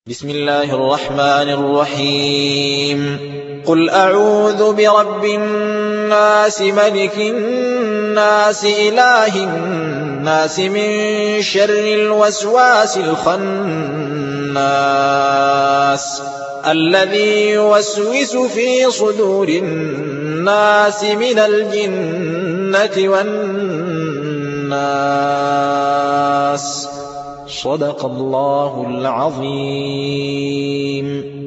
بسم الله الرحمن الرحيم قل أعوذ برب الناس ملك الناس إله الناس من شر الوسواس الخناس الذي يوسوس في صدور الناس من الجنة والناس. صدق الله العظيم.